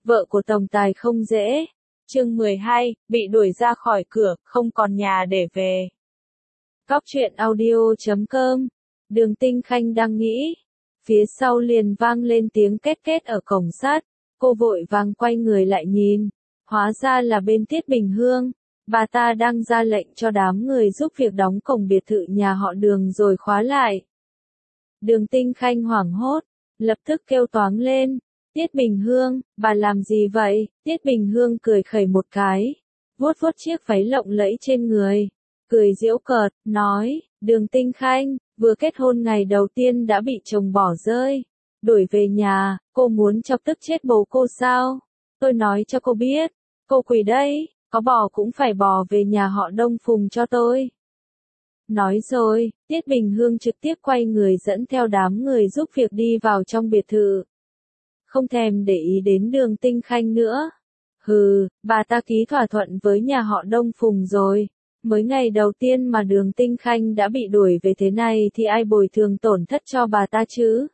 vợ của tổng tài không dễ. Chương 12, bị đuổi ra khỏi cửa, không còn nhà để về. Góc truyện audio.com. Đường Tinh Khanh đang nghĩ. Phía sau liền vang lên tiếng két két ở cổng sắt. Cô vội vàng quay người lại nhìn. Hóa ra là bên Tiết Bình Hương. Bà ta đang ra lệnh cho đám người giúp việc đóng cổng biệt thự nhà họ Đường rồi khóa lại. Đường Tinh Khanh hoảng hốt, lập tức kêu toáng lên. Tiết Bình Hương, bà làm gì vậy? Tiết Bình Hương cười khẩy một cái, vuốt vuốt chiếc váy lộng lẫy trên người, cười giễu cợt, nói, Đường Tinh Khanh, vừa kết hôn ngày đầu tiên đã bị chồng bỏ rơi, đuổi về nhà, cô muốn chọc tức chết bố cô sao? Tôi nói cho cô biết, cô quỳ đây, có bỏ cũng phải bỏ về nhà họ Đông Phùng cho tôi. Nói rồi, Tiết Bình Hương trực tiếp quay người dẫn theo đám người giúp việc đi vào trong biệt thự. Không thèm để ý đến Đường Tinh Khanh nữa. Hừ, bà ta ký thỏa thuận với nhà họ Đông Phùng rồi. Mới ngày đầu tiên mà Đường Tinh Khanh đã bị đuổi về thế này thì ai bồi thường tổn thất cho bà ta chứ?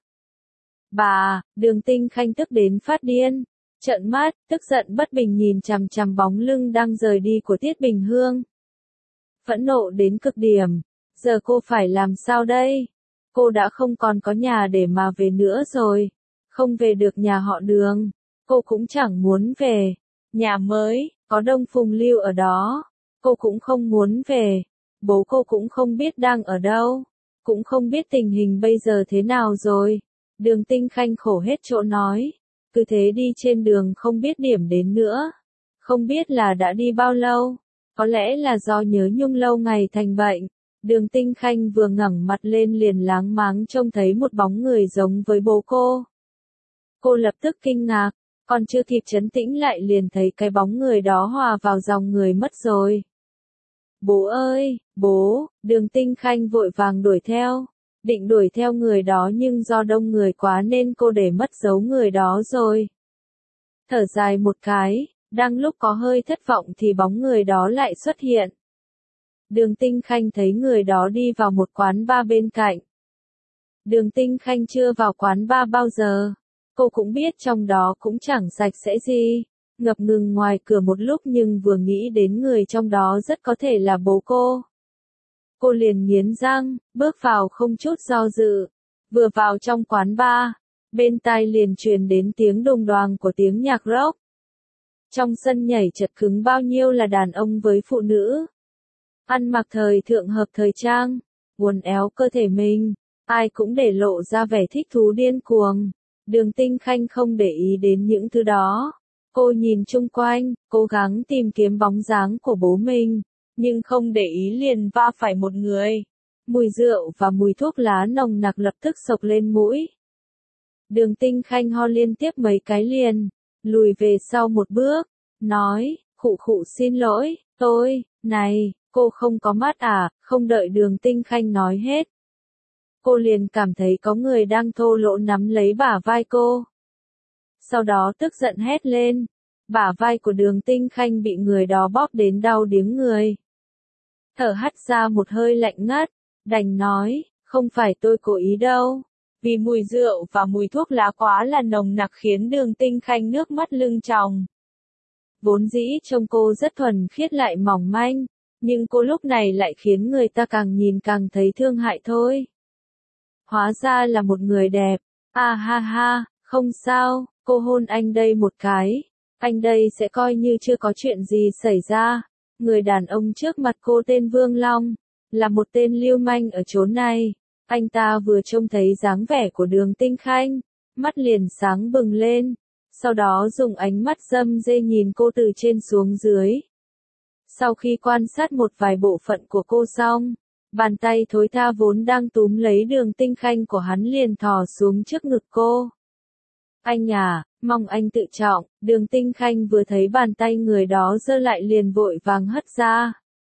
Bà, Đường Tinh Khanh tức đến phát điên. Trợn mắt, tức giận bất bình nhìn chằm chằm bóng lưng đang rời đi của Tiết Bình Hương. Phẫn nộ đến cực điểm. Giờ cô phải làm sao đây? Cô đã không còn có nhà để mà về nữa rồi. Không về được nhà họ Đường. Cô cũng chẳng muốn về. Nhà mới, có Đông Phùng lưu ở đó. Cô cũng không muốn về. Bố cô cũng không biết đang ở đâu. Cũng không biết tình hình bây giờ thế nào rồi. Đường Tinh Khanh khổ hết chỗ nói. Cứ thế đi trên đường không biết điểm đến nữa. Không biết là đã đi bao lâu. Có lẽ là do nhớ nhung lâu ngày thành bệnh. Đường Tinh Khanh vừa ngẩng mặt lên liền láng máng trông thấy một bóng người giống với bố cô. Cô lập tức kinh ngạc, còn chưa kịp trấn tĩnh lại liền thấy cái bóng người đó hòa vào dòng người mất rồi. Bố ơi, bố, Đường Tinh Khanh vội vàng đuổi theo. Định đuổi theo người đó nhưng do đông người quá nên cô để mất dấu người đó rồi. Thở dài một cái, đang lúc có hơi thất vọng thì bóng người đó lại xuất hiện. Đường Tinh Khanh thấy người đó đi vào một quán bar bên cạnh. Đường Tinh Khanh chưa vào quán bar bao giờ. Cô cũng biết trong đó cũng chẳng sạch sẽ gì. Ngập ngừng ngoài cửa một lúc nhưng vừa nghĩ đến người trong đó rất có thể là bố cô. Cô liền nghiến răng, bước vào không chút do dự. Vừa vào trong quán bar, bên tai liền truyền đến tiếng đùng đoàng của tiếng nhạc rock. Trong sân nhảy chật cứng bao nhiêu là đàn ông với phụ nữ. Ăn mặc thời thượng hợp thời trang, uốn éo cơ thể mình, ai cũng để lộ ra vẻ thích thú điên cuồng. Đường Tinh Khanh không để ý đến những thứ đó. Cô nhìn chung quanh, cố gắng tìm kiếm bóng dáng của bố mình, nhưng không để ý liền va phải một người. Mùi rượu và mùi thuốc lá nồng nặc lập tức xộc lên mũi. Đường Tinh Khanh ho liên tiếp mấy cái liền, lùi về sau một bước, nói, khụ khụ xin lỗi, này, cô không có mắt à? Không đợi Đường Tinh Khanh nói hết. Cô liền cảm thấy có người đang thô lỗ nắm lấy bả vai cô. Sau đó tức giận hét lên. Bả vai của Đường Tinh Khanh bị người đó bóp đến đau điếng người. Thở hắt ra một hơi lạnh ngắt, đành nói, không phải tôi cố ý đâu. Vì mùi rượu và mùi thuốc lá quá là nồng nặc khiến Đường Tinh Khanh nước mắt lưng tròng. Vốn dĩ trông cô rất thuần khiết lại mỏng manh, nhưng cô lúc này lại khiến người ta càng nhìn càng thấy thương hại thôi. Hóa ra là một người đẹp. À ha ha, không sao, cô hôn anh đây một cái. Anh đây sẽ coi như chưa có chuyện gì xảy ra. Người đàn ông trước mặt cô tên Vương Long, là một tên lưu manh ở chốn này. Anh ta vừa trông thấy dáng vẻ của Đường Tinh Khanh, mắt liền sáng bừng lên. Sau đó dùng ánh mắt râm rê nhìn cô từ trên xuống dưới. Sau khi quan sát một vài bộ phận của cô xong, bàn tay thối tha vốn đang túm lấy Đường Tinh Khanh của hắn liền thò xuống trước ngực cô. Anh à, mong anh tự trọng. Đường Tinh Khanh vừa thấy bàn tay người đó giơ lại liền vội vàng hất ra.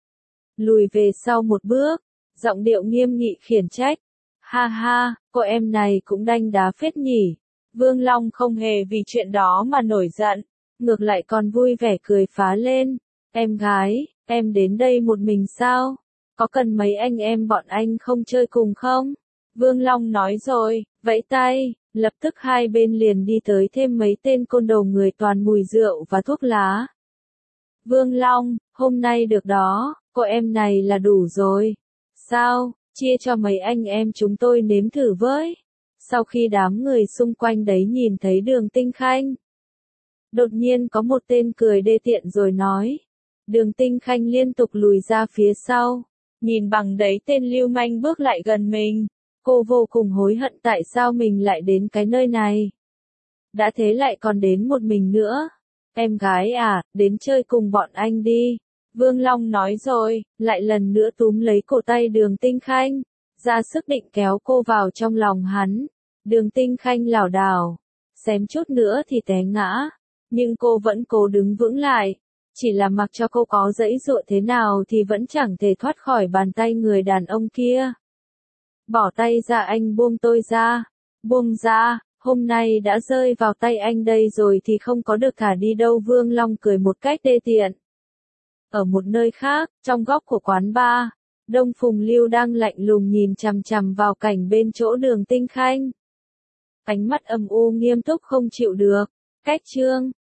Lùi về sau một bước, giọng điệu nghiêm nghị khiển trách. Ha ha, cô em này cũng đanh đá phết nhỉ. Vương Long không hề vì chuyện đó mà nổi giận, ngược lại còn vui vẻ cười phá lên. Em gái, em đến đây một mình sao? Có cần mấy anh em bọn anh không chơi cùng không? Vương Long nói rồi, vẫy tay, Lập tức hai bên liền đi tới thêm mấy tên côn đồ người toàn mùi rượu và thuốc lá. Vương Long, hôm nay được đó, cô em này là đủ rồi. Sao, chia cho mấy anh em chúng tôi nếm thử với. Sau khi đám người xung quanh đấy nhìn thấy Đường Tinh Khanh, đột nhiên có một tên cười đê tiện rồi nói. Đường Tinh Khanh liên tục lùi ra phía sau, nhìn bằng đấy tên lưu manh bước lại gần mình. Cô vô cùng hối hận tại sao mình lại đến cái nơi này. Đã thế lại còn đến một mình nữa. Em gái à, đến chơi cùng bọn anh đi. Vương Long nói rồi, lại lần nữa túm lấy cổ tay Đường Tinh Khanh, ra sức định kéo cô vào trong lòng hắn. Đường Tinh Khanh lảo đảo, xém chút nữa thì té ngã, nhưng cô vẫn cố đứng vững lại. Chỉ là mặc cho cô có giãy giụa thế nào thì vẫn chẳng thể thoát khỏi bàn tay người đàn ông kia. Bỏ tay ra, anh buông tôi ra. Buông ra, hôm nay đã rơi vào tay anh đây rồi thì không có được thả đi đâu. Vương Long cười một cách đê tiện. Ở một nơi khác, trong góc của quán bar, Đông Phùng Lưu đang lạnh lùng nhìn chằm chằm vào cảnh bên chỗ Đường Tinh Khanh. Ánh mắt âm u nghiêm túc không chịu được. Cách chương